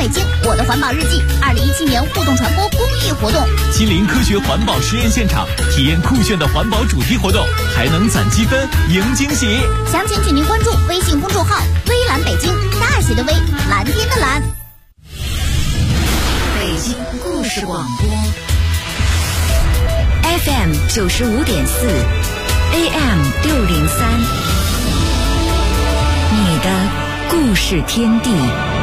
北京我的环保日记2017年互动传播公益活动， 亲临科学环保实验现场，体验酷炫的环保主题活动，还能攒积分赢惊喜。 详情请您关注微信公众号微蓝北京，大写的微，蓝天的蓝。 北京故事广播 FM 95.4 AM 603，你的故事天地。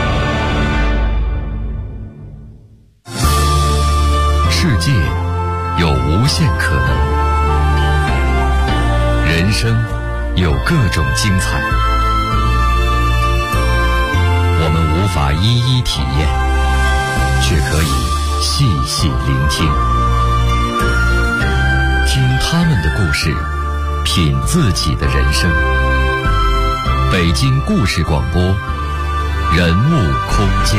世界有无限可能，人生有各种精彩，我们无法一一体验，却可以细细聆听，听他们的故事，品自己的人生。北京故事广播，人物空间。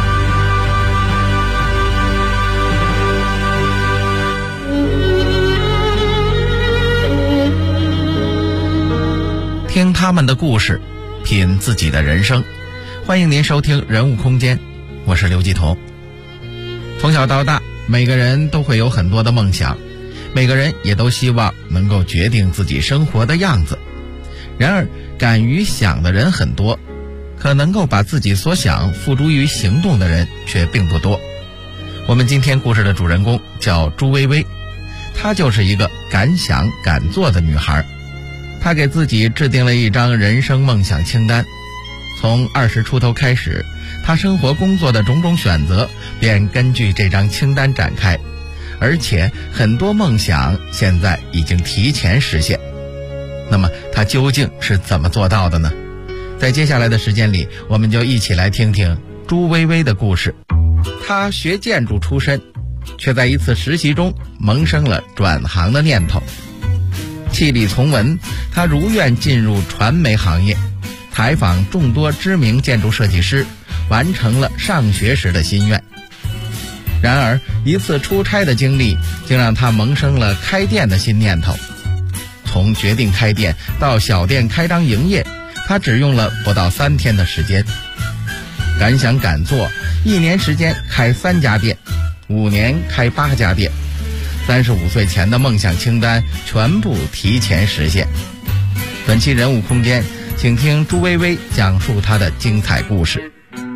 听他们的故事，品自己的人生。欢迎您收听人物空间，我是刘继彤。从小到大，每个人都会有很多的梦想，每个人也都希望能够决定自己生活的样子。然而敢于想的人很多，可能够把自己所想付诸于行动的人却并不多。我们今天故事的主人公叫朱薇薇，她就是一个敢想敢做的女孩。她给自己制定了一张人生梦想清单，从20出头开始，她生活工作的种种选择便根据这张清单展开，而且很多梦想现在已经提前实现。那么她究竟是怎么做到的呢？在接下来的时间里，我们就一起来听听朱薇薇的故事。她学建筑出身，却在一次实习中萌生了转行的念头。气力从文，他如愿进入传媒行业，采访众多知名建筑设计师，完成了上学时的心愿。然而一次出差的经历竟让他萌生了开店的新念头。从决定开店到小店开张营业，他只用了不到3天的时间。敢想敢做，1年时间开3家店，5年开8家店，35岁前的梦想清单全部提前实现。本期人物空间，请听朱薇薇讲述她的精彩故事。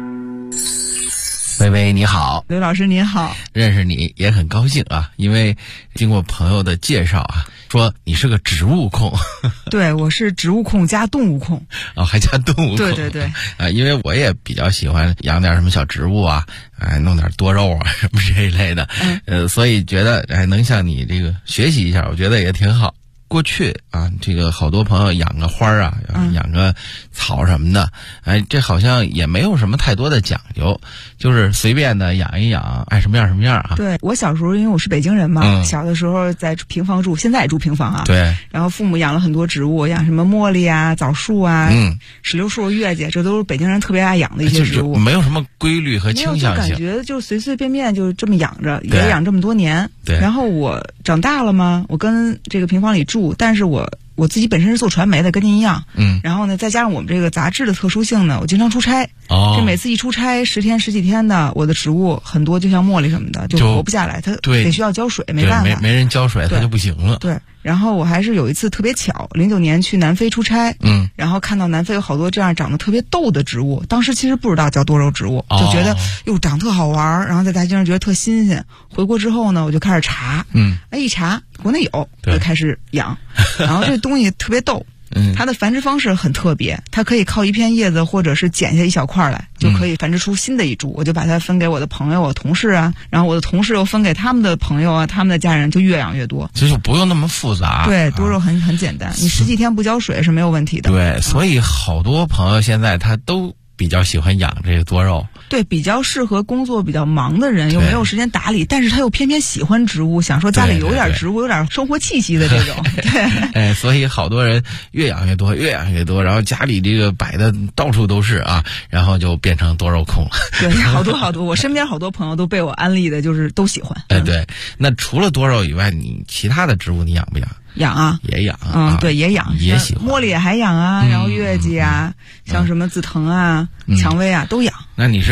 薇薇你好。 刘老师您好。 认识你也很高兴啊，因为经过朋友的介绍啊，说你是个植物控。 对，我是植物控加动物控。 哦，还加动物控。 对对对。 因为我也比较喜欢养点什么小植物啊，弄点多肉啊什么这一类的。所以觉得能向你这个学习一下，我觉得也挺好。过去啊，这个好多朋友养个花啊，养个草什么的，这好像也没有什么太多的讲究，就是随便的养一养，爱什么样什么样啊。 对，我小时候因为我是北京人嘛，小的时候在平房住，现在也住平房啊。对。然后父母养了很多植物，养什么茉莉啊、枣树啊、石榴树、月季，这都是北京人特别爱养的一些植物。 没有什么规律和倾向性， 感觉就随随便便就这么养着，也养这么多年。 对。 然后我长大了嘛，我跟这个平房里住，但是我自己本身是做传媒的，跟您一样。然后呢，再加上我们这个杂志的特殊性呢，我经常出差。这每次一出差10天10几天的，我的植物很多，就像茉莉什么的，就活不下来，它得需要浇水，没办法， 没人浇水，它就不行了。 对。然后我还是有一次特别巧，09年去南非出差，然后看到南非有好多这样长得特别逗的植物，当时其实不知道叫多肉植物，就觉得长特好玩，然后在大街上觉得特新鲜。回国之后呢，我就开始查，一查国内有，就开始养。然后这东西特别逗，它的繁殖方式很特别，它可以靠一片叶子或者是剪下一小块来，就可以繁殖出新的一株。我就把它分给我的朋友、我同事啊，然后我的同事又分给他们的朋友啊，他们的家人，就越养越多。 就不用那么复杂。 对，多肉很简单，你10几天不浇水是没有问题的。 对，所以好多朋友现在他都比较喜欢养这个多肉。 对，比较适合工作比较忙的人，又没有时间打理，但是他又偏偏喜欢植物，想说家里有点植物，有点生活气息的这种。 对，所以好多人越养越多，然后家里这个摆的到处都是啊，然后就变成多肉控了。 对，好多，我身边好多朋友都被我安利的，就是都喜欢。 对，那除了多肉以外，你其他的植物你养不养？ 养啊， 也养。 对，也养， 也喜欢。 茉莉也还养啊，然后月季啊，像什么紫藤啊、蔷薇啊都养。 那你是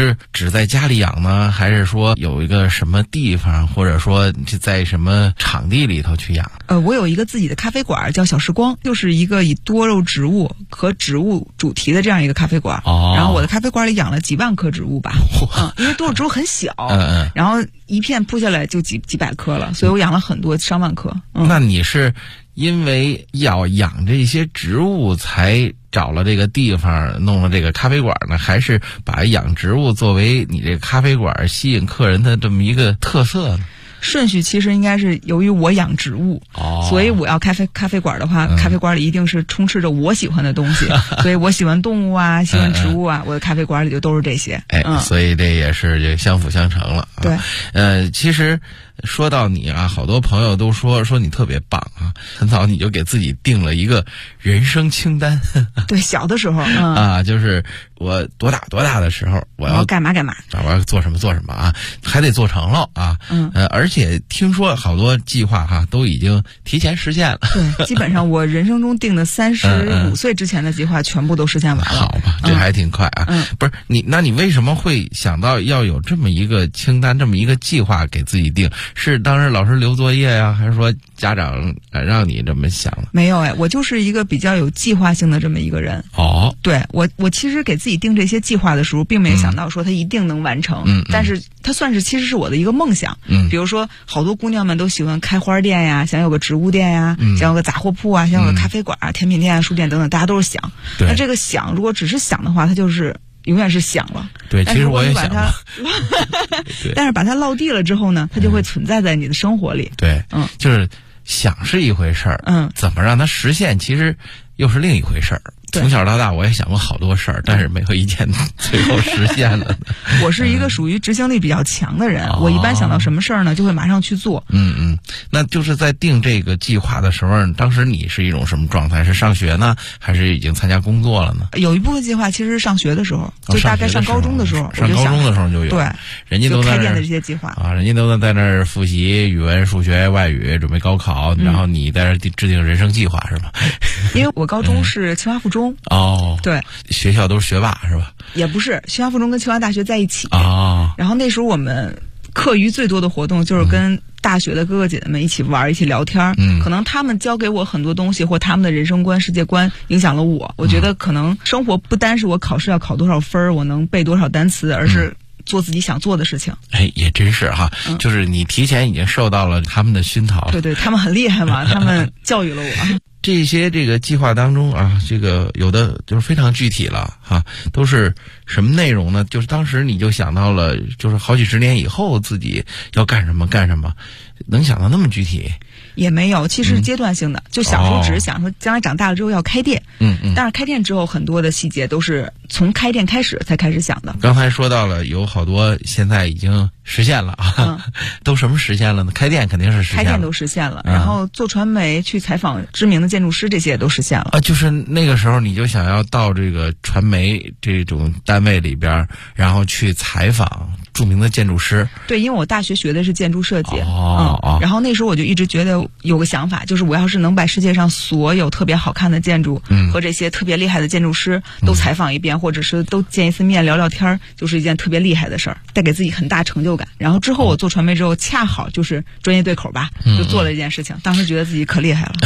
是只在家里养呢，还是说有一个什么地方，或者说在什么场地里头去养？ 我有一个自己的咖啡馆叫小时光，就是一个以多肉植物和植物主题的这样一个咖啡馆。然后我的咖啡馆里养了几万棵植物吧，因为多肉植物很小，然后一片铺下来就几百棵了，所以我养了很多上万棵。 那你是因为要养这些植物才找了这个地方弄了这个咖啡馆呢，还是把养植物作为你这个咖啡馆吸引客人的这么一个特色呢？ 顺序其实应该是由于我养植物，所以我要咖啡馆的话，咖啡馆里一定是充斥着我喜欢的东西，所以我喜欢动物啊，喜欢植物啊，我的咖啡馆里就都是这些。 所以这也是就相辅相成了。 对， 其实说到你啊，好多朋友都说你特别棒啊，很早你就给自己定了一个人生清单。 对，小的时候就是我多大的时候我要干嘛， 我要做什么啊，还得做成了啊。而且听说好多计划都已经提前实现了。 对，基本上我人生中定的35岁之前的计划全部都实现完了。 好吧，这还挺快啊。不是你，那你为什么会想到要有这么一个清单，这么一个计划给自己定？是当时老师留作业呀，还是说家长让你这么想的？ 没有我就是一个比较有计划性的这么一个人。对，我其实给自己定这些计划的时候，并没有想到说它一定能完成。但是它其实是我的一个梦想。比如说好多姑娘们都喜欢开花店呀，想有个植物店呀，想有个杂货铺啊，想有个咖啡馆啊，甜品店啊，书店等等，大家都是想。那这个想如果只是想的话，它就是永远是想了。 对，其实我也想过。 但是把它落地了之后呢，它就会存在在你的生活里。 对，就是想是一回事儿，怎么让它实现，其实又是另一回事儿。从小到大我也想过好多事儿，但是没有一件最后实现了。 我是一个属于执行力比较强的人，我一般想到什么事儿呢，就会马上去做。 那就是在定这个计划的时候，当时你是一种什么状态？是上学呢，还是已经参加工作了呢？ 有一部分计划其实是上学的时候，就大概上高中的时候， 上高中的时候就有。 对， 人家都在开店的这些计划啊，人家都在那儿复习语文、数学、外语，准备高考，然后你在这制定人生计划是吧？ 因为我高中是清华附中。对， 学校都是学霸是吧？ 也不是，清华附中跟清华大学在一起。 然后那时候我们课余最多的活动就是跟大学的哥哥姐姐们一起玩，一起聊天。可能他们教给我很多东西，或他们的人生观、世界观影响了我。我觉得可能生活不单是我考试要考多少分，我能背多少单词，而是做自己想做的事情。 也真是哈，就是你提前已经受到了他们的熏陶。 对，他们很厉害嘛，他们教育了我。 这些这个计划当中啊，这个有的就是非常具体了哈，都是什么内容呢？就是当时你就想到了，就是好几十年以后自己要干什么，能想到那么具体？ 也没有，其实是阶段性的。就小时候只是想说将来长大了之后要开店，但是开店之后很多的细节都是从开店开始才开始想的。 刚才说到了有好多现在已经实现了啊，都什么实现了呢？开店肯定是实现了， 开店都实现了，然后做传媒去采访知名的建筑师，这些也都实现了。 就是那个时候你就想要到这个传媒这种单位里边，然后去采访著名的建筑师。 对，因为我大学学的是建筑设计，然后那时候我就一直觉得有个想法，就是我要是能把世界上所有特别好看的建筑和这些特别厉害的建筑师都采访一遍，或者是都见一次面聊聊天，就是一件特别厉害的事儿，带给自己很大成就感。然后之后我做传媒之后，恰好就是专业对口吧，就做了一件事情。当时觉得自己可厉害了。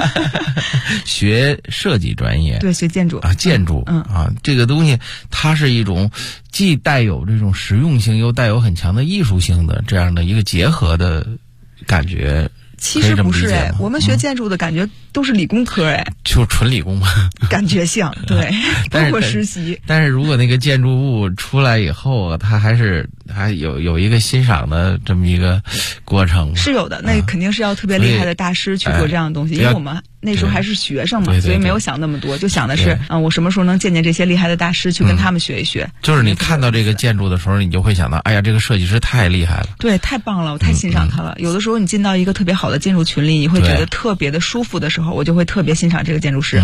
学设计专业， 对，学建筑建筑这个东西它是一种既带有这种实用性，又带有很强的艺术性的这样的一个结合的感觉。 其实不是我们学建筑的感觉都是理工科就纯理工嘛， 感觉像对，包括实习。 但是如果那个建筑物出来以后，它还有一个欣赏的这么一个过程。 是有的，那肯定是要特别厉害的大师去做这样的东西，因为我们那时候还是学生嘛，所以没有想那么多，就想的是我什么时候能见这些厉害的大师，去跟他们学一学。 就是你看到这个建筑的时候，你就会想到，哎呀，这个设计师太厉害了， 对，太棒了，我太欣赏他了。有的时候你进到一个特别好的建筑群里，你会觉得特别的舒服的时候，我就会特别欣赏这个建筑师。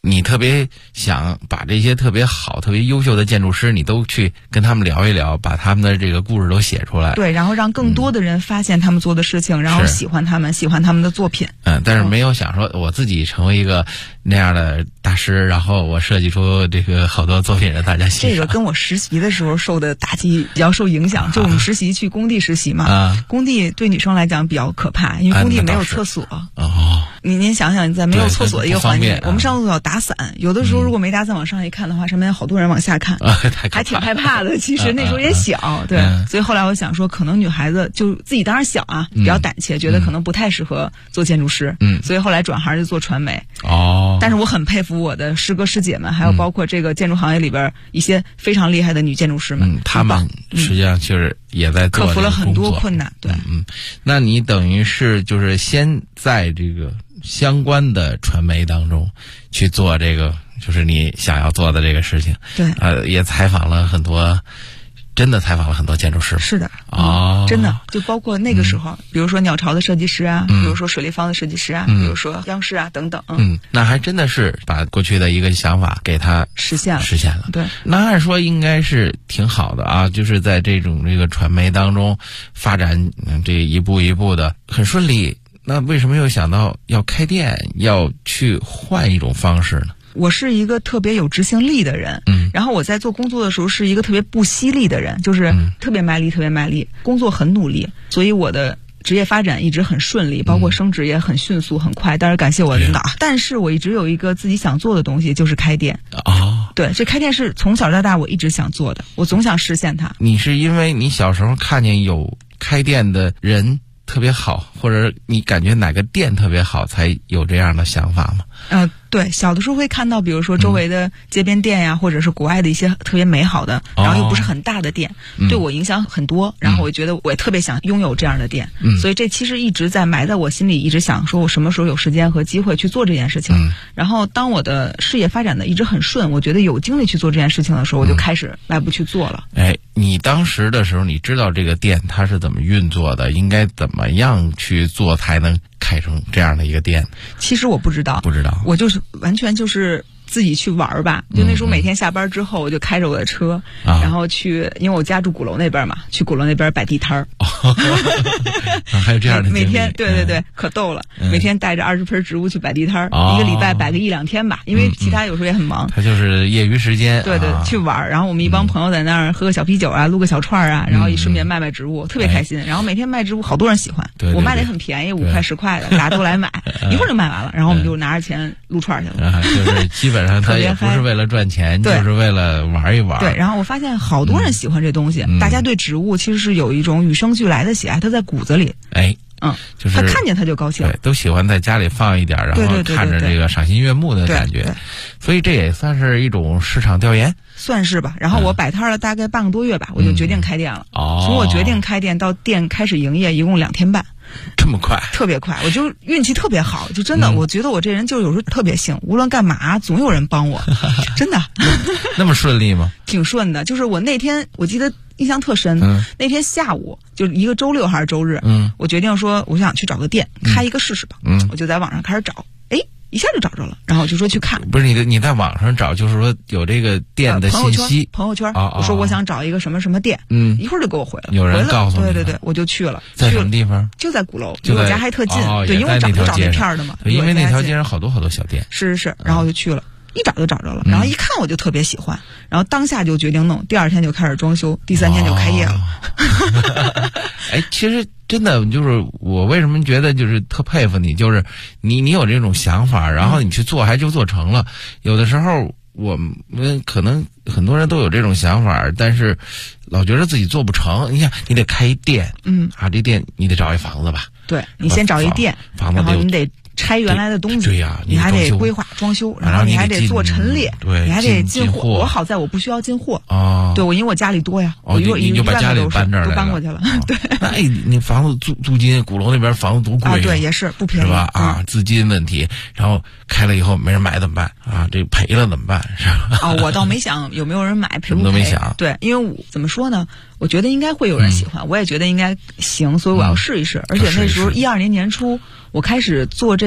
你特别想把这些特别好、特别优秀的建筑师，你都去跟他们聊一聊，把他们的这个故事都写出来。 对，然后让更多的人发现他们做的事情，然后喜欢他们的作品。 但是没有想说我自己成为一个那样的大师，然后我设计出这个好多作品让大家欣赏。 这个跟我实习的时候受的打击比较受影响，就我们实习去工地实习嘛，工地对女生来讲比较可怕，因为工地没有厕所。您想想，在没有厕所的一个环境，我们上厕所要打伞，有的时候如果没打伞往上一看的话，上面好多人往下看，还挺害怕的。其实那时候也小，对，所以后来我想说，可能女孩子就自己当然小啊，比较胆怯，觉得可能不太适合做建筑师，所以后来转行就做传媒。但是我很佩服我的师哥师姐们，还有包括这个建筑行业里边一些非常厉害的女建筑师们， 他们实际上就是也在做克服了很多困难。对， 那你等于是就是先在这个相关的传媒当中去做这个，就是你想要做的这个事情。 对， 也采访了很多。真的采访了很多建筑师。 是的，真的就包括那个时候，比如说鸟巢的设计师啊，比如说水立方的设计师啊，比如说央视啊等等。 那还真的是把过去的一个想法给它实现了。 对， 那按说应该是挺好的啊，就是在这个传媒当中发展，这一步一步的很顺利。那为什么又想到要开店，要去换一种方式呢？ 我是一个特别有执行力的人，然后我在做工作的时候是一个特别不犀利的人，就是特别卖力，工作很努力，所以我的职业发展一直很顺利，包括升职也很迅速很快，当然感谢我领导。但是我一直有一个自己想做的东西，就是开店。对，这开店是从小到大我一直想做的，我总想实现它。 你是因为你小时候看见有开店的人特别好，或者你感觉哪个店特别好才有这样的想法吗？ 对，小的时候会看到比如说周围的街边店呀，或者是国外的一些特别美好的，然后又不是很大的店，对我影响很多，然后我觉得我也特别想拥有这样的店，所以这其实一直在埋在我心里，一直想说我什么时候有时间和机会去做这件事情。然后当我的事业发展的一直很顺，我觉得有精力去做这件事情的时候，我就开始迈步去做了。 你当时的时候你知道这个店它是怎么运作的，应该怎么样去做才能开成这样的一个店？ 其实我不知道，我就是完全就是自己去玩吧。就那时候每天下班之后，我就开着我的车，然后去，因为我家住鼓楼那边嘛，去鼓楼那边摆地摊儿。 还有这样的每天对，可逗了。每天带着20盆植物去摆地摊儿，一个礼拜摆个1-2天吧，因为其他有时候也很忙。 他就是业余时间。 对，去玩。然后我们一帮朋友在那儿喝个小啤酒啊，撸个小串啊，然后也顺便卖植物，特别开心。然后每天卖植物，好多人喜欢。我卖的也很便宜，5块10块的，大家都来买，一会儿就卖完了。然后我们就拿着钱撸串去了。 就是基本上他也不是为了赚钱，就是为了玩一玩。 对，然后我发现好多人喜欢这东西，大家对植物其实是有一种与生俱来的喜爱，它在骨子里。就是他看见他就高兴， 对，都喜欢在家里放一点，然后看着这个赏心悦目的感觉。所以这也算是一种市场调研， 算是吧。然后我摆摊了大概半个多月吧，我就决定开店了。从我决定开店到店开始营业，一共2天半。 这么快？ 特别快，我就运气特别好，就真的，我觉得我这人就有时候特别幸，无论干嘛总有人帮我，真的。 那么顺利吗？ 挺顺的，就是我那天我记得印象特深，那天下午就一个周六还是周日，我决定说我想去找个店开一个试试吧，我就在网上开始找，一下就找着了，然后我就说去看。 不是你在网上找，就是说有这个店的信息， 朋友圈，我说我想找一个什么什么店，一会儿就给我回了， 有人告诉你， 对，我就去了。 在什么地方？ 就在鼓楼，离我家还特近，对，因为我找那片的嘛， 因为那条街上好多小店。 是，然后我就去了。一找就找着了，然后一看我就特别喜欢，然后当下就决定弄，第2天就开始装修，第3天就开业了。 其实真的就是我为什么觉得就是特佩服你，就是你有这种想法，然后你去做还就做成了。有的时候我们可能很多人都有这种想法，但是老觉得自己做不成。你想，你得开一店，这店你得找一房子吧？对， 你先找一店，然后你得拆原来的东西， 对呀， 你还得规划装修，然后你还得做陈列， 对， 你还得进货。我好在我不需要进货对，我因为我家里多呀， 你就把家里搬这儿来了， 都搬过去了。对， 那你房子租金，鼓楼那边房子多贵对，也是不便宜， 是吧？资金问题，然后开了以后没人买怎么办这赔了怎么办？是吧？ 我倒没想有没有人买，赔不赔都没想。 对，因为怎么说呢？我觉得应该会有人喜欢，我也觉得应该行，所以我要试一试。而且那时候12年年初，我开始做这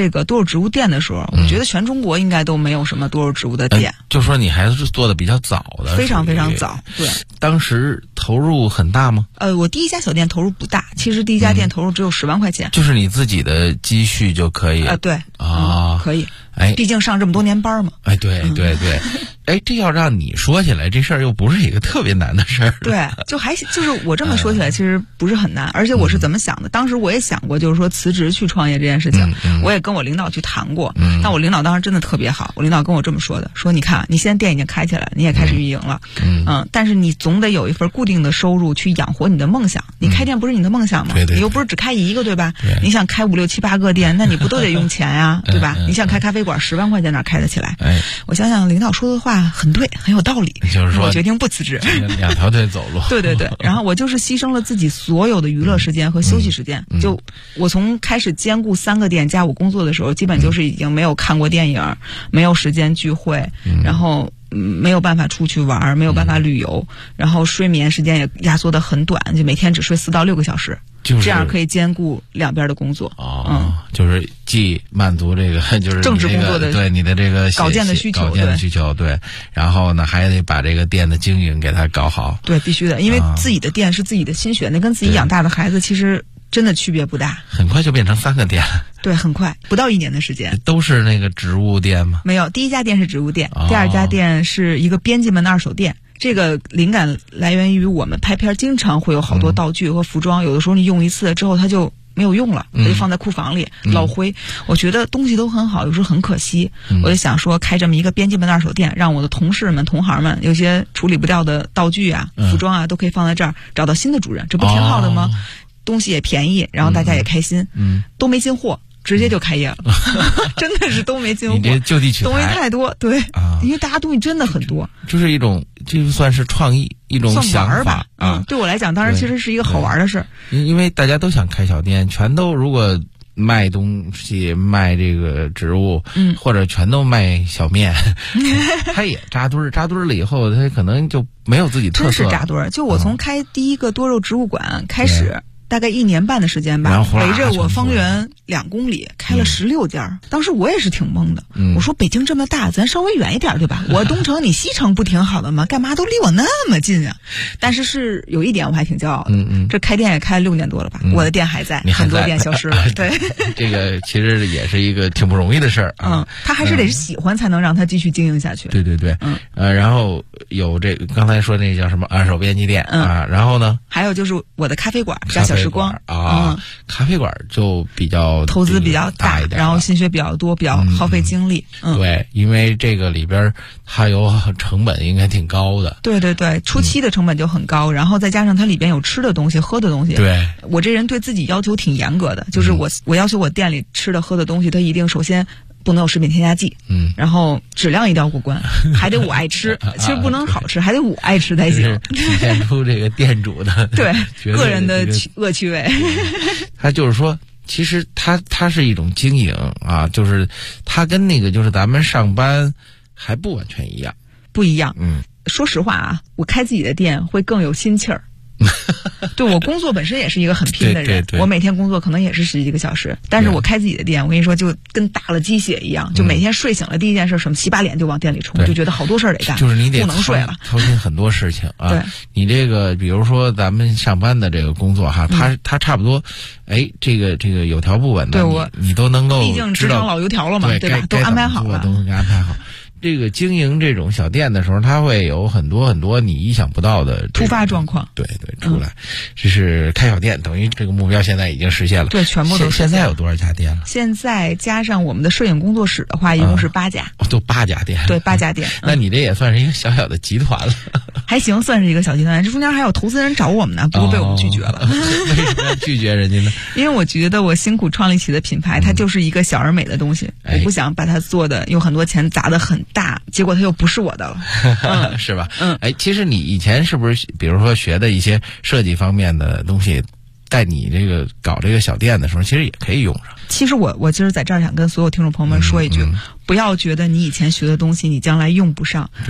这个多肉植物店的时候，我觉得全中国应该都没有什么多肉植物的店。 就说你还是做的比较早的， 非常非常早。对， 当时投入很大吗？ 我第一家小店投入不大，其实第一家店投入只有10万块钱， 就是你自己的积蓄就可以。 对可以。毕竟上这么多年班嘛。 对。这要让你说起来，这事儿又不是一个特别难的事儿。 对，就是我这么说起来，其实不是很难。而且我是怎么想的？当时我也想过，就是说辞职去创业这件事情，我也跟我领导去谈过。但我领导当时真的特别好，我领导跟我这么说的：说你看，你现在店已经开起来了，你也开始运营了，但是你总得有一份固定的收入去养活你的梦想。你开店不是你的梦想吗？你又不是只开一个，对吧？你想开5、6、7、8个店，那你不都得用钱呀，对吧？你想开咖啡馆，10万块钱哪开得起来？我想想，领导说的话很对，很有道理。 就是说， 我决定不辞职， 两条腿走路。 对。然后我就是牺牲了自己所有的娱乐时间和休息时间。就我从开始兼顾3个店加我工作的时候，基本就是已经没有看过电影，没有时间聚会，然后没有办法出去玩，没有办法旅游，然后睡眠时间也压缩得很短，就每天只睡4到6个小时。这样可以兼顾两边的工作。 就是既满足这个就是正式工作的对你的这个稿件的需求， 对。然后呢，还得把这个店的经营给它搞好。 对，必须的，因为自己的店是自己的心血，那跟自己养大的孩子其实真的区别不大。 很快就变成3个店了。 对，很快，不到1年的时间。 都是那个植物店吗？ 没有，第一家店是植物店，第二家店是一个编辑们的2手店。这个灵感来源于我们拍片经常会有好多道具和服装，有的时候你用一次之后它就没有用了，它就放在库房里落灰。我觉得东西都很好，有时候很可惜。我就想说开这么一个编辑们的2手店，让我的同事们同行们有些处理不掉的道具啊、服装啊都可以放在这儿，找到新的主人，这不挺好的吗？东西也便宜，然后大家也开心。都没进货，直接就开业了。真的是都没进货， 你这就地取材， 东西太多。对，因为大家东西真的很多， 就是一种，这就算是创意，一种想法吧。对我来讲当然其实是一个好玩的事儿。 因为大家都想开小店，全都如果卖东西，卖这个植物，或者全都卖小面，他也扎堆儿了以后，他可能就没有自己特色。 真是扎堆儿。就我从开第一个多肉植物馆开始，大概1年半的时间吧，围着我方圆2公里开了16家。当时我也是挺懵的，我说北京这么大，咱稍微远一点对吧？我东城你西城不挺好的吗？干嘛都离我那么近啊？但是有一点我还挺骄傲的，这开店也开了6年多了吧，我的店还在，很多店消失了。对， 这个其实也是一个挺不容易的事儿啊。 他还是得喜欢才能让他继续经营下去。 对。然后有这个刚才说那叫什么2手编辑店啊，然后呢， 还有就是我的咖啡馆加小时光啊，咖啡馆就比较投资比较大一点，然后心血比较多，比较耗费精力。 对，因为这个里边它有成本应该挺高的。 对，初期的成本就很高，然后再加上它里边有吃的东西、喝的东西。对，我这人对自己要求挺严格的，就是我要求我店里吃的喝的东西，它一定首先不能有食品添加剂，然后质量一定要过关，还得我爱吃，其实不能好吃，还得我爱吃才行， 体现出这个店主的对个人的恶趣味。 他就是说，其实它是一种经营啊，就是它跟那个就是咱们上班还不完全一样， 不一样。说实话啊，我开自己的店会更有心气儿。对，我工作本身也是一个很拼的人，我每天工作可能也是10几个小时，但是我开自己的店，我跟你说就跟打了鸡血一样，就每天睡醒了第一件事什么洗把脸就往店里冲，就觉得好多事儿得干， 就是你得不能睡了， 操心很多事情啊。 对， 你这个比如说咱们上班的这个工作哈，它差不多，这个有条不紊的，你都能够， 毕竟职场老油条了嘛，对吧？都安排好了， 都能给安排好。这个经营这种小店的时候，它会有很多你意想不到的突发状况， 对出来。这是开小店，等于这个目标现在已经实现了。 对，全部都现在有多少家店了？ 现在加上我们的摄影工作室的话，一共是8家。 都8家店。 对，8家店。 那你这也算是一个小小的集团了。 还行，算是一个小集团。这中间还有投资人找我们呢，不过被我们拒绝了。 为什么要拒绝人家呢？ 因为我觉得我辛苦创立起的品牌，它就是一个小而美的东西，我不想把它做的用很多钱砸得很大，结果它又不是我的了。 是吧？其实你以前是不是比如说学的一些设计方面的东西，在你这个搞这个小店的时候，其实也可以用上。 其实我今儿在这儿想跟所有听众朋友们说一句，不要觉得你以前学的东西你将来用不上。 对，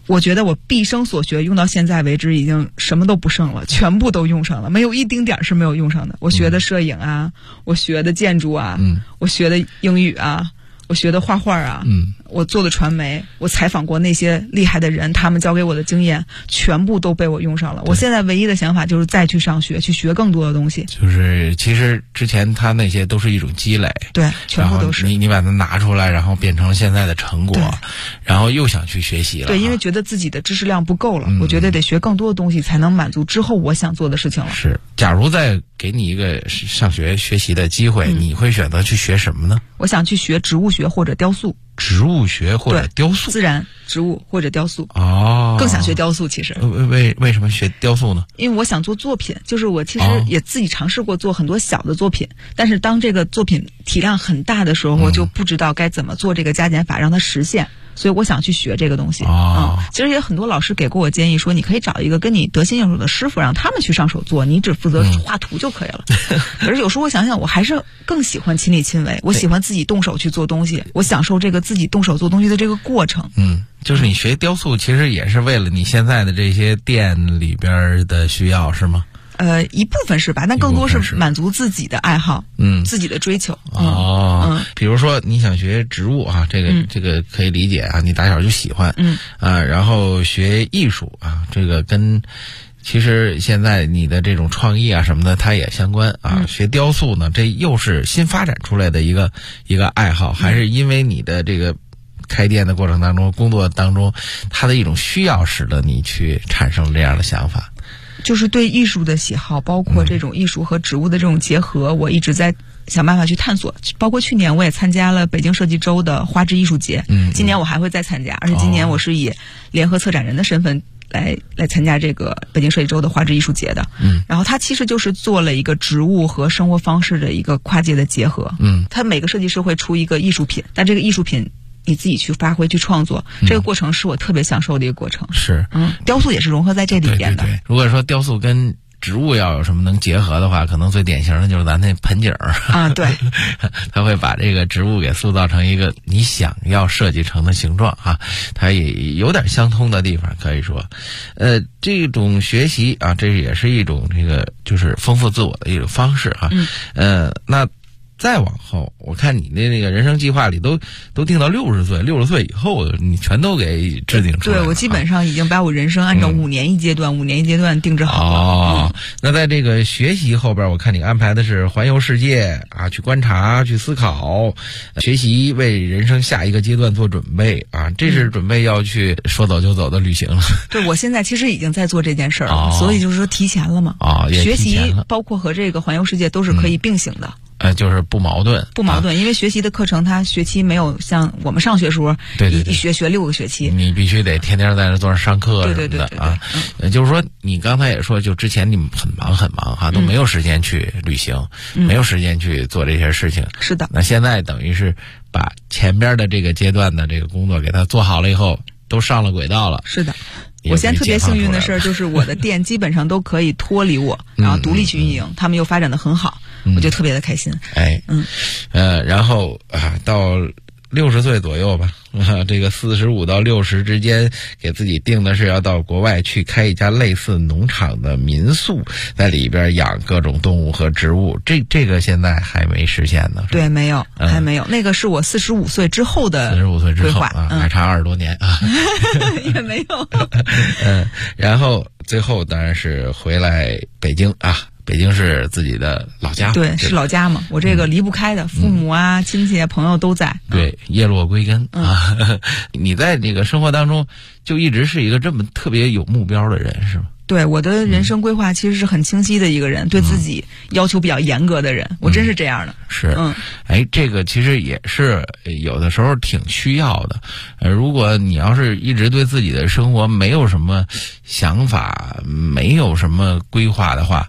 我觉得我毕生所学用到现在为止已经什么都不剩了，全部都用上了，没有一丁点儿是没有用上的。我学的摄影啊，我学的建筑啊，我学的英语啊，我学的画画啊，我做的传媒，我采访过那些厉害的人，他们教给我的经验全部都被我用上了。我现在唯一的想法就是再去上学，去学更多的东西。 就是其实之前他那些都是一种积累， 对，全部都是。 你把它拿出来，然后变成了现在的成果，然后又想去学习了。 对，因为觉得自己的知识量不够了，我觉得得学更多的东西才能满足之后我想做的事情了。 是，假如再给你一个上学学习的机会，你会选择去学什么呢？ 我想去学植物学或者雕塑。 植物学或者雕塑， 自然植物或者雕塑。 哦， 更想学雕塑。其实为什么学雕塑呢？ 因为我想做作品，就是我其实也自己尝试过做很多小的作品，但是当这个作品体量很大的时候，我就不知道该怎么做这个加减法让它实现。所以我想去学这个东西。其实也很多老师给过我建议说，你可以找一个跟你得心应手的师傅，让他们去上手做，你只负责画图就可以了。可是有时候我想想，我还是更喜欢亲力亲为，我喜欢自己动手去做东西，我享受这个自己动手做东西的这个过程。 就是你学雕塑其实也是为了你现在的这些店里边的需要，是吗？ 一部分是吧，但更多是满足自己的爱好，自己的追求。 比如说你想学植物啊，这个可以理解啊，你打小就喜欢，然后学艺术啊，这个跟其实现在你的这种创意啊什么的，它也相关啊。学雕塑呢，这又是新发展出来的一个爱好，还是因为你的这个开店的过程当中、工作当中，它的一种需要，使得你去产生这样的想法。 就是对艺术的喜好，包括这种艺术和植物的这种结合，我一直在想办法去探索。包括去年我也参加了北京设计周的花之艺术节，今年我还会再参加，而且今年我是以联合策展人的身份来参加这个北京设计周的花之艺术节的。然后它其实就是做了一个植物和生活方式的一个跨界的结合。它每个设计师会出一个艺术品，但这个艺术品你自己去发挥去创作，这个过程是我特别享受的一个过程。是，雕塑也是融合在这里边的。 对，如果说雕塑跟植物要有什么能结合的话，可能最典型的就是咱那盆景啊。对，他会把这个植物给塑造成一个你想要设计成的形状啊，它也有点相通的地方，可以说，这种学习啊，这也是一种这个就是丰富自我的一种方式啊。那再往后，我看你的那个人生计划里都定到60岁，60岁以后你全都给制定出来了。 对，我基本上已经把我人生按照5年一阶段、5年一阶段定制好了。 那在这个学习后边，我看你安排的是环游世界啊，去观察、去思考、学习，为人生下一个阶段做准备啊。这是准备要去说走就走的旅行了。 对，我现在其实已经在做这件事儿了，所以就是说提前了嘛。学习包括和这个环游世界都是可以并行的。 就是不矛盾， 因为学习的课程它学期没有像我们上学时候一学6个学期， 你必须得天天在那坐着上课什么的啊。就是说你刚才也说，就之前你很忙哈，都没有时间去旅行，没有时间去做这些事情。 是的。 那现在等于是把前边的这个阶段的这个工作给它做好了以后，都上了轨道了。 是的。我现在特别幸运的事儿就是我的店基本上都可以脱离我，然后独立去运营，他们又发展得很好，我就特别的开心。 然后到60岁左右吧，这个45到60之间，给自己定的是要到国外去开一家类似农场的民宿，在里边养各种动物和植物。这个现在还没实现呢。 对，没有，还没有。那个是我45岁之后的 45岁之后啊， 还差20多年啊。 也没有。 然后最后当然是回来北京啊。北京是自己的老家， 对，是老家嘛。我这个离不开的，父母啊、亲戚啊、朋友都在。 对，叶落归根啊。你在这个生活当中就一直是一个这么特别有目标的人，是吗？ 对，我的人生规划其实是很清晰的一个人，对自己要求比较严格的人，我真是这样的。 是，这个其实也是有的时候挺需要的。如果你要是一直对自己的生活没有什么想法，没有什么规划的话，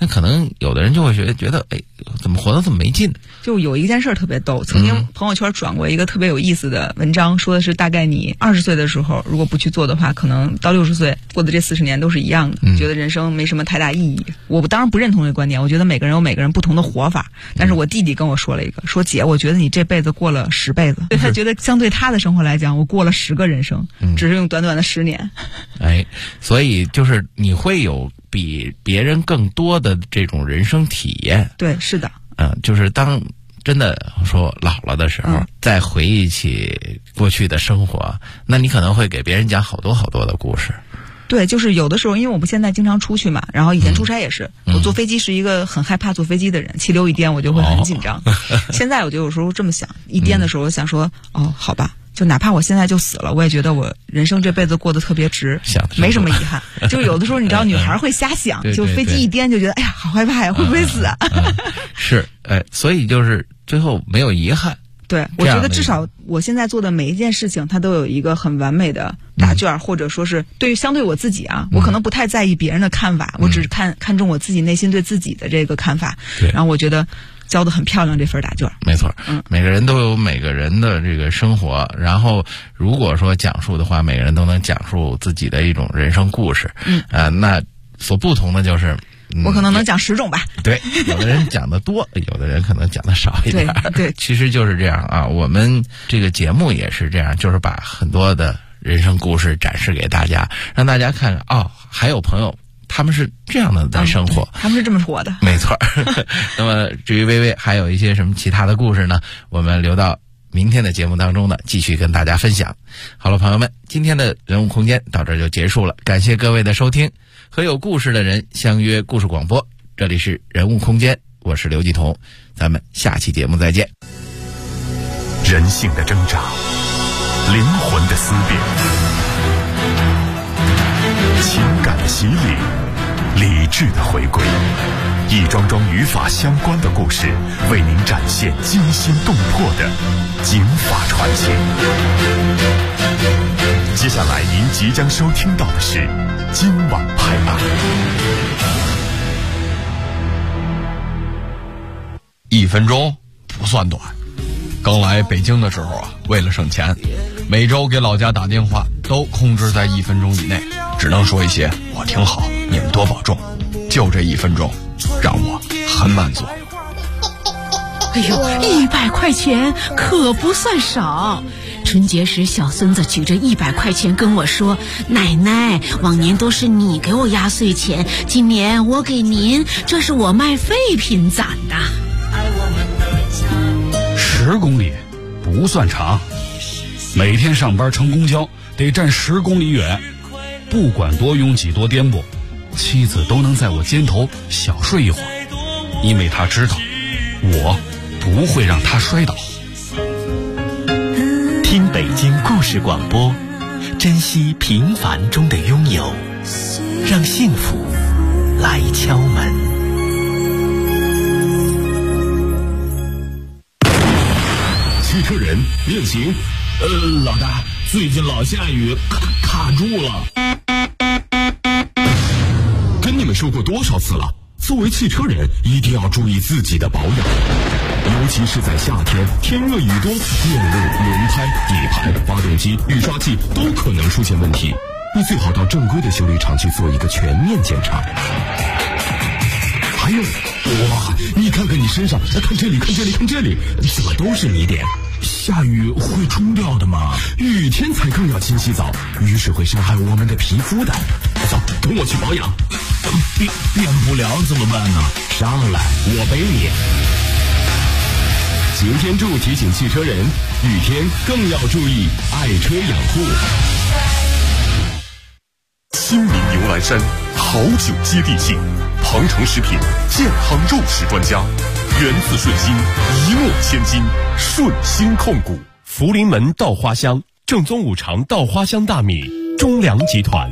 那可能有的人就会觉得，哎，怎么活得这么没劲？ 就有一件事特别逗，曾经朋友圈转过一个特别有意思的文章，说的是大概你20岁的时候，如果不去做的话，可能到60岁过的这40年都是一样的，觉得人生没什么太大意义。我当然不认同这个观点，我觉得每个人有每个人不同的活法。但是我弟弟跟我说了一个，说姐，我觉得你这辈子过了10辈子，对他觉得相对他的生活来讲，我过了10个人生，只是用短短的10年。 哎，所以就是你会有比别人更多的这种人生体验。 对，是的。 就是当真的说老了的时候，再回忆起过去的生活，那你可能会给别人讲好多好多的故事。 对，就是有的时候，因为我们现在经常出去嘛，然后以前出差也是，我坐飞机是一个很害怕坐飞机的人，气流一颠我就会很紧张。现在我就有时候这么想，一颠的时候我想说，好吧，就哪怕我现在就死了，我也觉得我人生这辈子过得特别值，没什么遗憾。就有的时候你知道，女孩会瞎想，就飞机一颠就觉得，哎呀，好害怕呀，会不会死啊？ 是，所以就是最后没有遗憾。 对，我觉得至少我现在做的每一件事情，它都有一个很完美的答卷，或者说是对于相对我自己啊，我可能不太在意别人的看法，我只是看重我自己内心对自己的这个看法。然后我觉得交得很漂亮这份答卷。 没错，每个人都有每个人的这个生活，然后如果说讲述的话，每个人都能讲述自己的一种人生故事。那所不同的就是我可能能讲10种吧。 对，有的人讲的多，有的人可能讲的少一点。 对， 其实就是这样啊。我们这个节目也是这样，就是把很多的人生故事展示给大家，让大家看还有朋友他们是这样的在生活， 他们是这么活的。 没错。那么至于微微还有一些什么其他的故事呢，我们留到明天的节目当中呢，继续跟大家分享。好了，朋友们，今天的人物空间到这儿就结束了，感谢各位的收听。和有故事的人相约故事广播，这里是人物空间，我是刘继彤，咱们下期节目再见。 人性的挣扎，灵魂的思辨，情感的洗礼，理智的回归，一桩桩与法相关的故事，为您展现惊心动魄的警法传奇。接下来您即将收听到的是今晚拍案。 1分钟不算短。刚来北京的时候啊，为了省钱，每周给老家打电话都控制在1分钟以内，只能说一些我挺好，你们多保重。就这1分钟，让我很满足。 哎呦，100块钱可不算少。春节时，小孙子举着100块钱跟我说：“奶奶，往年都是你给我压岁钱，今年我给您，这是我卖废品攒的。 ”10公里不算长，每天上班乘公交得站10公里远，不管多拥挤多颠簸，妻子都能在我肩头小睡一会儿，因为她知道我不会让她摔倒。 听北京故事广播，珍惜平凡中的拥有，让幸福来敲门。 汽车人练行。老大，最近老下雨，卡住了。跟你们说过多少次了，作为汽车人一定要注意自己的保养，尤其是在夏天，天热雨多，电路、轮胎、底盘、发动机、雨刷器都可能出现问题。你最好到正规的修理厂去做一个全面检查。还有，哇，你看看你身上，看这里，看这里，看这里，怎么都是泥点？下雨会冲掉的吗？雨天才更要勤洗澡，雨水会伤害我们的皮肤的。走，跟我去保养。变不了怎么办呢？上来，我背你。擎天柱提醒汽车人，雨天更要注意爱车养护。 新民牛栏山好酒接地气，鹏程食品健康肉食专家，源自顺心，一诺千金，顺心控股。福临门稻花香，正宗五常稻花香大米，中粮集团。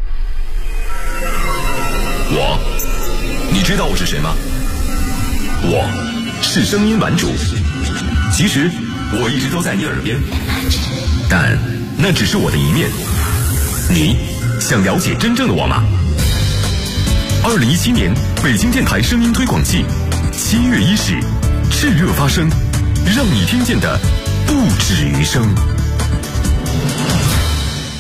你知道我是谁吗？我是声音玩主。其实我一直都在你耳边，但那只是我的一面。你想了解真正的我吗？ 2017年北京电台声音推广季，7月1日，炽热发声，让你听见的不止于声。